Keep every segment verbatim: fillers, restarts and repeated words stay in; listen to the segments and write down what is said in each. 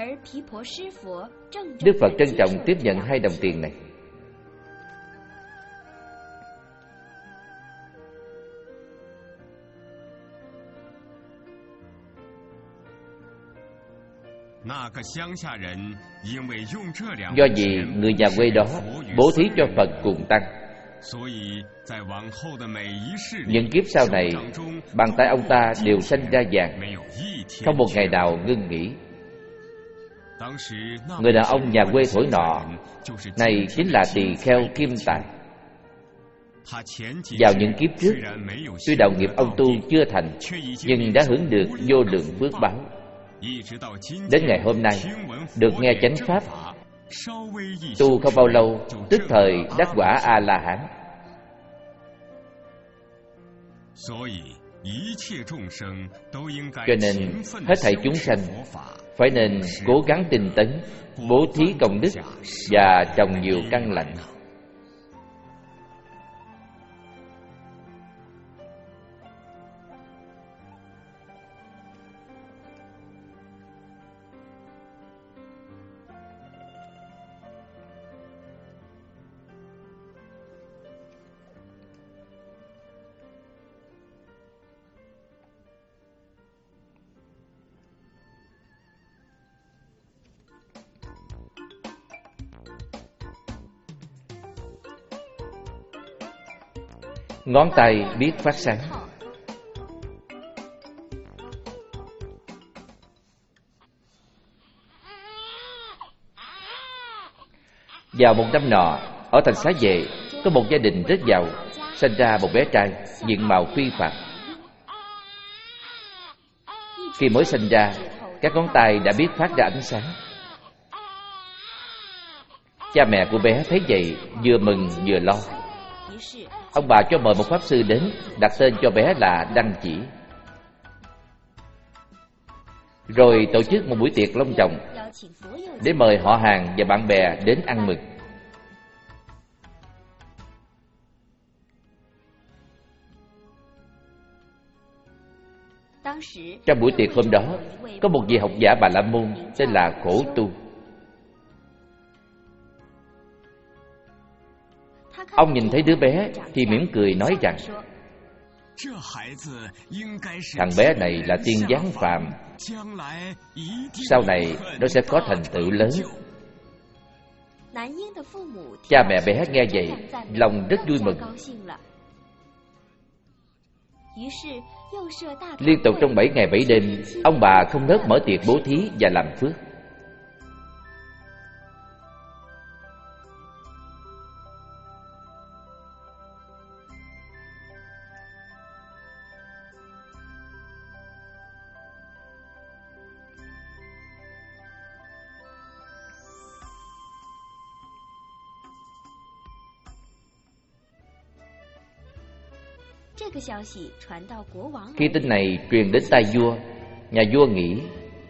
Đức Phật trân trọng tiếp nhận hai đồng tiền này. Do vì người nhà quê đó bố thí cho Phật cùng Tăng, những kiếp sau này bàn tay ông ta đều sanh ra vàng, không một ngày nào ngưng nghỉ. Người đàn ông nhà quê thổi nọ này chính là tỳ kheo Kim Tài. Vào những kiếp trước, tuy đạo nghiệp ông tu chưa thành, nhưng đã hưởng được vô lượng phước báo. Đến ngày hôm nay, được nghe chánh pháp, tu không bao lâu, tức thời đắc quả A-la-hán. Cho nên, hết thảy chúng sanh phải nên cố gắng tinh tấn, bố thí công đức và trồng nhiều căn lành. Ngón tay biết phát sáng. Vào một năm nọ, ở thành Xá Vệ có một gia đình rất giàu, sinh ra một bé trai diện mạo phi phàm. Khi mới sinh ra, các ngón tay đã biết phát ra ánh sáng. Cha mẹ của bé thấy vậy vừa mừng vừa lo. Ông bà cho mời một pháp sư đến, đặt tên cho bé là Đăng Chỉ. Rồi tổ chức một buổi tiệc long trọng để mời họ hàng và bạn bè đến ăn mừng. Trong buổi tiệc hôm đó, có một vị học giả Bà La Môn tên là Khổ Tu. Ông nhìn thấy đứa bé thì mỉm cười nói rằng: thằng bé này là tiên giáng phàm, sau này nó sẽ có thành tựu lớn. Cha mẹ bé nghe vậy, lòng rất vui mừng. Liên tục trong bảy ngày bảy đêm, ông bà không ngớt mở tiệc bố thí và làm phước. Khi tin này truyền đến tai vua, nhà vua nghĩ: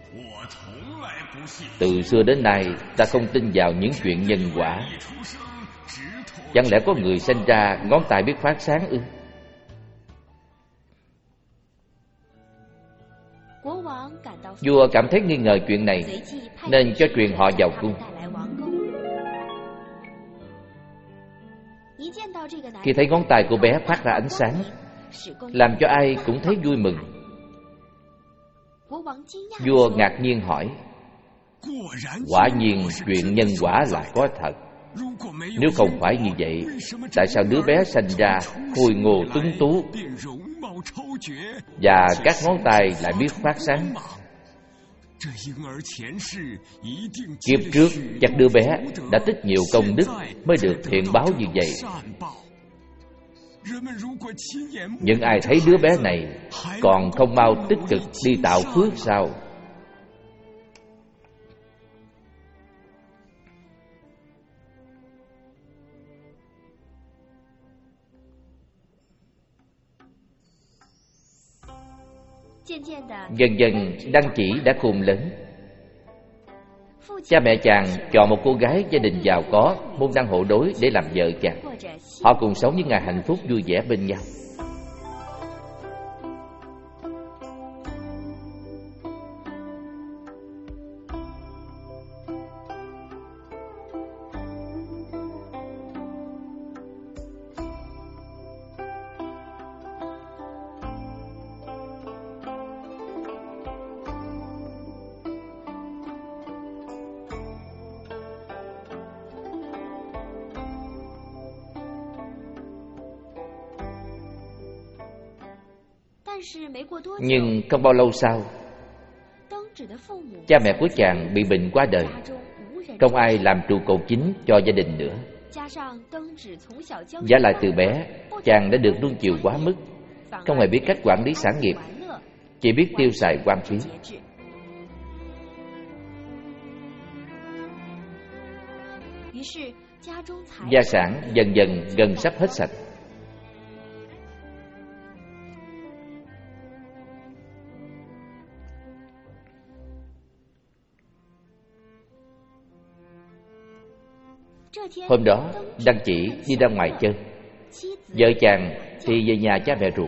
từ xưa đến nay ta không tin vào những chuyện nhân quả. Chẳng lẽ có người sinh ra ngón tay biết phát sáng ư? Vua cảm thấy nghi ngờ chuyện này, nên cho truyền họ vào cung. Khi thấy ngón tay của bé phát ra ánh sáng, làm cho ai cũng thấy vui mừng. Vua ngạc nhiên hỏi: quả nhiên chuyện nhân quả là có thật. Nếu không phải như vậy, tại sao đứa bé sinh ra khôi ngô tuấn tú và các ngón tay lại biết phát sáng? Kiếp trước chắc đứa bé đã tích nhiều công đức mới được thiện báo như vậy. Nhưng ai thấy đứa bé này còn không mau tích cực đi tạo phước sao? Dần dần Đăng Chỉ đã khôn lớn. Cha mẹ chàng chọn một cô gái gia đình giàu có, môn đăng hộ đối để làm vợ chàng. Họ cùng sống những ngày hạnh phúc vui vẻ bên nhau. Nhưng không bao lâu sau, cha mẹ của chàng bị bệnh qua đời, không ai làm trụ cột chính cho gia đình nữa. Vả lại từ bé, chàng đã được nuông chiều quá mức, không hề biết cách quản lý sản nghiệp, chỉ biết tiêu xài hoang phí. Gia sản dần dần gần sắp hết sạch. Hôm đó, Đăng Chỉ đi ra ngoài chơi, vợ chàng thì về nhà cha mẹ ruột.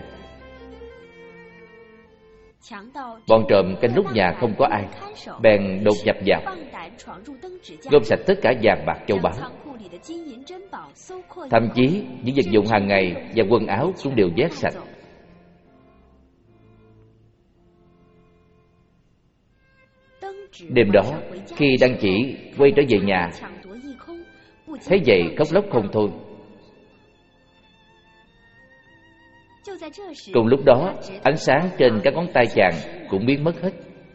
Bọn trộm canh lúc nhà không có ai, bèn đột nhập vào, gom sạch tất cả vàng bạc châu báu, thậm chí những vật dụng hàng ngày và quần áo cũng đều vét sạch. Đêm đó, khi Đăng Chỉ quay trở về nhà, thấy vậy khóc lóc không thôi. Cùng lúc đó, ánh sáng trên các ngón tay chàng cũng biến mất hết.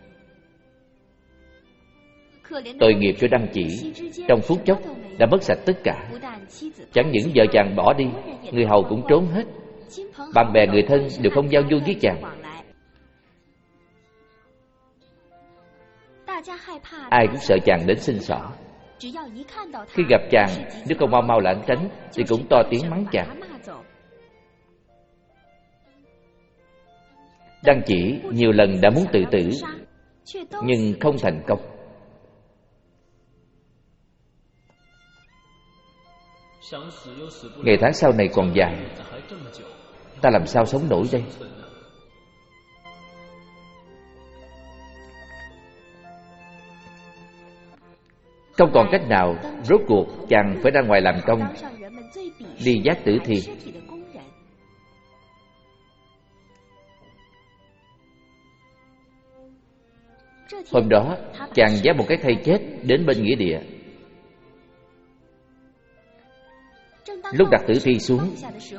Tội nghiệp cho Đăng Chỉ, trong phút chốc đã mất sạch tất cả. Chẳng những vợ chàng bỏ đi, người hầu cũng trốn hết, bạn bè người thân đều không giao du với chàng. Ai cũng sợ chàng đến xin xỏ. Khi gặp chàng, nếu không mau mau lảng tránh thì cũng to tiếng mắng chàng. Đăng Chỉ nhiều lần đã muốn tự tử, nhưng không thành công. Ngày tháng sau này còn dài, ta làm sao sống nổi đây? Không còn cách nào, rốt cuộc chàng phải ra ngoài làm công, đi vác tử thi. Hôm đó, chàng vác một cái thây chết đến bên nghĩa địa. Lúc đặt tử thi xuống,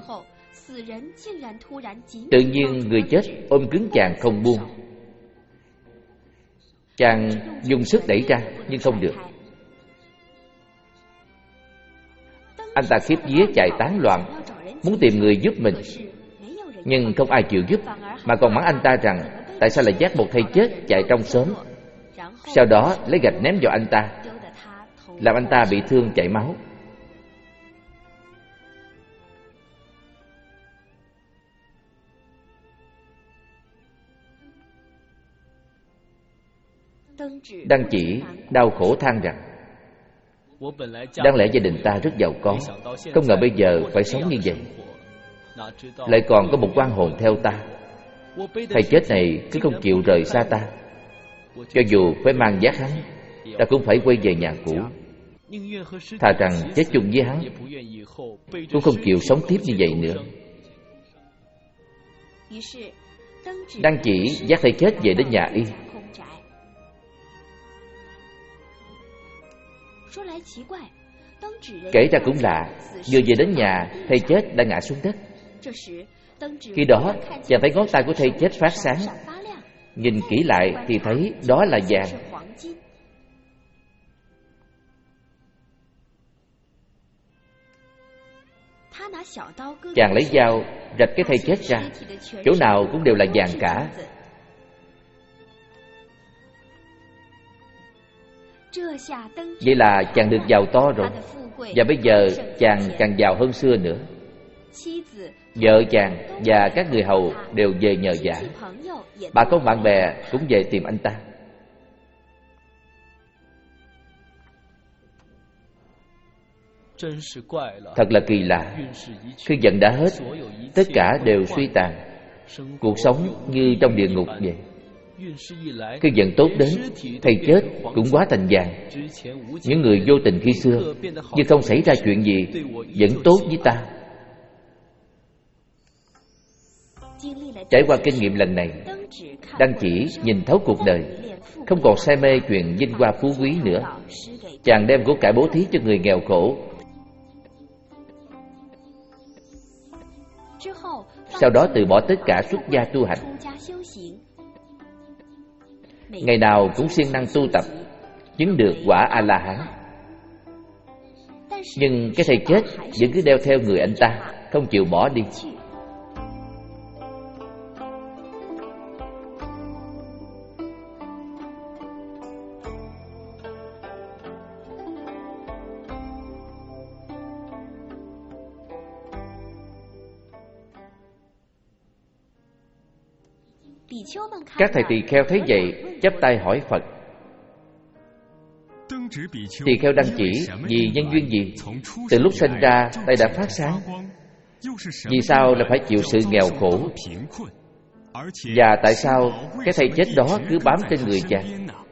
tự nhiên người chết ôm cứng chàng không buông. Chàng dùng sức đẩy ra nhưng không được. Anh ta khiếp vía chạy tán loạn, muốn tìm người giúp mình, nhưng không ai chịu giúp, mà còn mắng anh ta rằng tại sao lại vác một thây chết chạy trong xóm. Sau đó lấy gạch ném vào anh ta, làm anh ta bị thương chảy máu. Đăng Chỉ đau khổ than rằng đáng lẽ gia đình ta rất giàu có, không ngờ bây giờ phải sống như vậy, lại còn có một oan hồn theo ta. Thầy chết này cứ không chịu rời xa ta, cho dù phải mang vác hắn, ta cũng phải quay về nhà cũ. Thà rằng chết chung với hắn, cũng không chịu sống tiếp như vậy nữa. Đăng Chỉ vác thầy chết về đến nhà y. Kể ra cũng lạ, vừa về đến nhà, thầy chết đã ngã xuống đất. Khi đó, chàng thấy ngón tay của thầy chết phát sáng. Nhìn kỹ lại thì thấy đó là vàng. Chàng lấy dao rạch cái thây chết ra, chỗ nào cũng đều là vàng cả. Vậy là chàng được giàu to rồi, và bây giờ chàng càng giàu hơn xưa nữa. Vợ chàng và các người hầu đều về nhờ vả, bà con bạn bè cũng về tìm anh ta. Thật là kỳ lạ, khi giận đã hết, tất cả đều suy tàn, cuộc sống như trong địa ngục vậy. Khi giận tốt đến, thầy chết cũng hóa thành vàng. Những người vô tình khi xưa, nhưng không xảy ra chuyện gì, vẫn tốt với ta. Trải qua kinh nghiệm lần này, Đăng Chỉ nhìn thấu cuộc đời, không còn say mê chuyện vinh hoa phú quý nữa. Chàng đem của cải bố thí cho người nghèo khổ. sau đó từ bỏ tất cả xuất gia tu hành. Ngày nào cũng siêng năng tu tập, chứng được quả A-la-hán. Nhưng cái thầy chết vẫn cứ đeo theo người anh ta, không chịu bỏ đi. Các thầy tỳ kheo thấy vậy, chắp tay hỏi Phật: Tỳ kheo đăng chỉ vì nhân duyên gì? Từ lúc sinh ra tay đã phát sáng, vì sao lại phải chịu sự nghèo khổ? Và tại sao cái thầy chết đó cứ bám trên người chàng?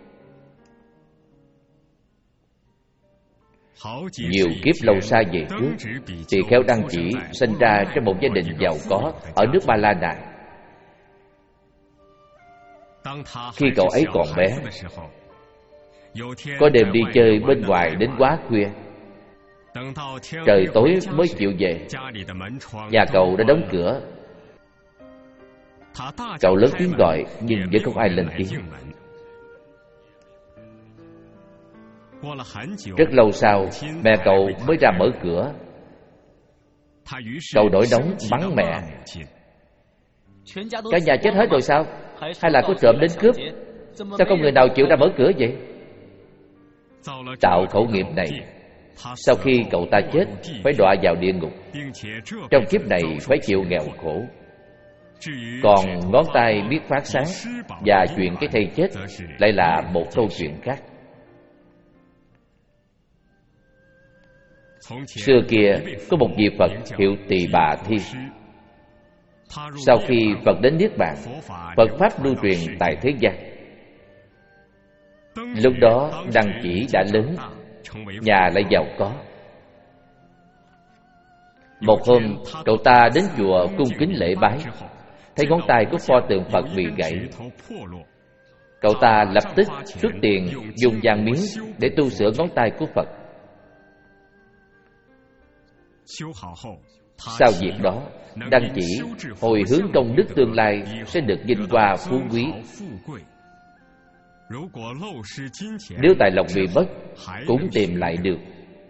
Nhiều kiếp lâu xa về trước, tỳ kheo đăng chỉ sinh ra trong một gia đình giàu có ở nước Ba La Nại. Khi cậu ấy còn bé, có đêm đi chơi bên ngoài đến quá khuya, trời tối mới chịu về. Nhà cậu đã đóng cửa. Cậu lớn tiếng gọi nhưng vẫn không ai lên tiếng. Rất lâu sau, mẹ cậu mới ra mở cửa. Cậu nổi nóng mắng mẹ: Cả nhà chết hết rồi sao? Hay là có trộm đến cướp? Sao không người nào chịu ra mở cửa vậy? Tạo khẩu nghiệp này, sau khi cậu ta chết phải đọa vào địa ngục, trong kiếp này phải chịu nghèo khổ. Còn ngón tay biết phát sáng và chuyện cái thây chết lại là một câu chuyện khác. Xưa kia có một vị Phật hiệu Tỳ Bà Thi. Sau khi Phật đến Niết Bàn, Phật Pháp lưu truyền tại thế gian. Lúc đó đăng chỉ đã lớn, nhà lại giàu có. Một hôm, cậu ta đến chùa cung kính lễ bái, thấy ngón tay của pho tượng Phật bị gãy. Cậu ta lập tức xuất tiền dùng vàng miếng để tu sửa ngón tay của Phật. Sau việc đó, đăng chỉ hồi hướng công đức tương lai sẽ được vinh hoa phú quý. Nếu tài lộc bị mất, cũng tìm lại được.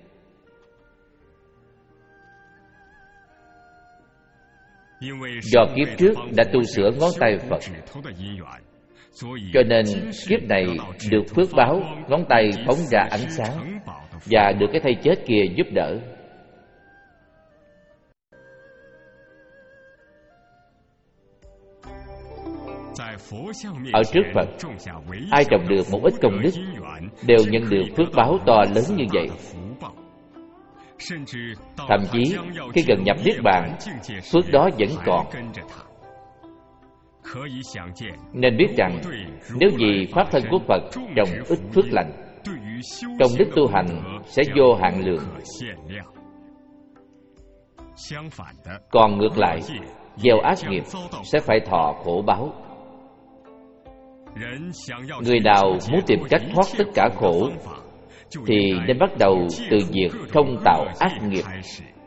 Do kiếp trước đã tu sửa ngón tay Phật, cho nên kiếp này được phước báo ngón tay phóng ra ánh sáng, và được cái thây chết kia giúp đỡ. Ở trước Phật, ai trồng được một ít công đức đều nhận được phước báo to lớn như vậy. Thậm chí khi gần nhập Niết Bàn, phước đó vẫn còn. Nên biết rằng, nếu vì pháp thân của Phật trồng ít phước lành, công đức tu hành sẽ vô hạn lượng. Còn ngược lại, gieo ác nghiệp sẽ phải thọ khổ báo. Người nào muốn tìm cách thoát tất cả khổ thì nên bắt đầu từ việc không tạo ác nghiệp.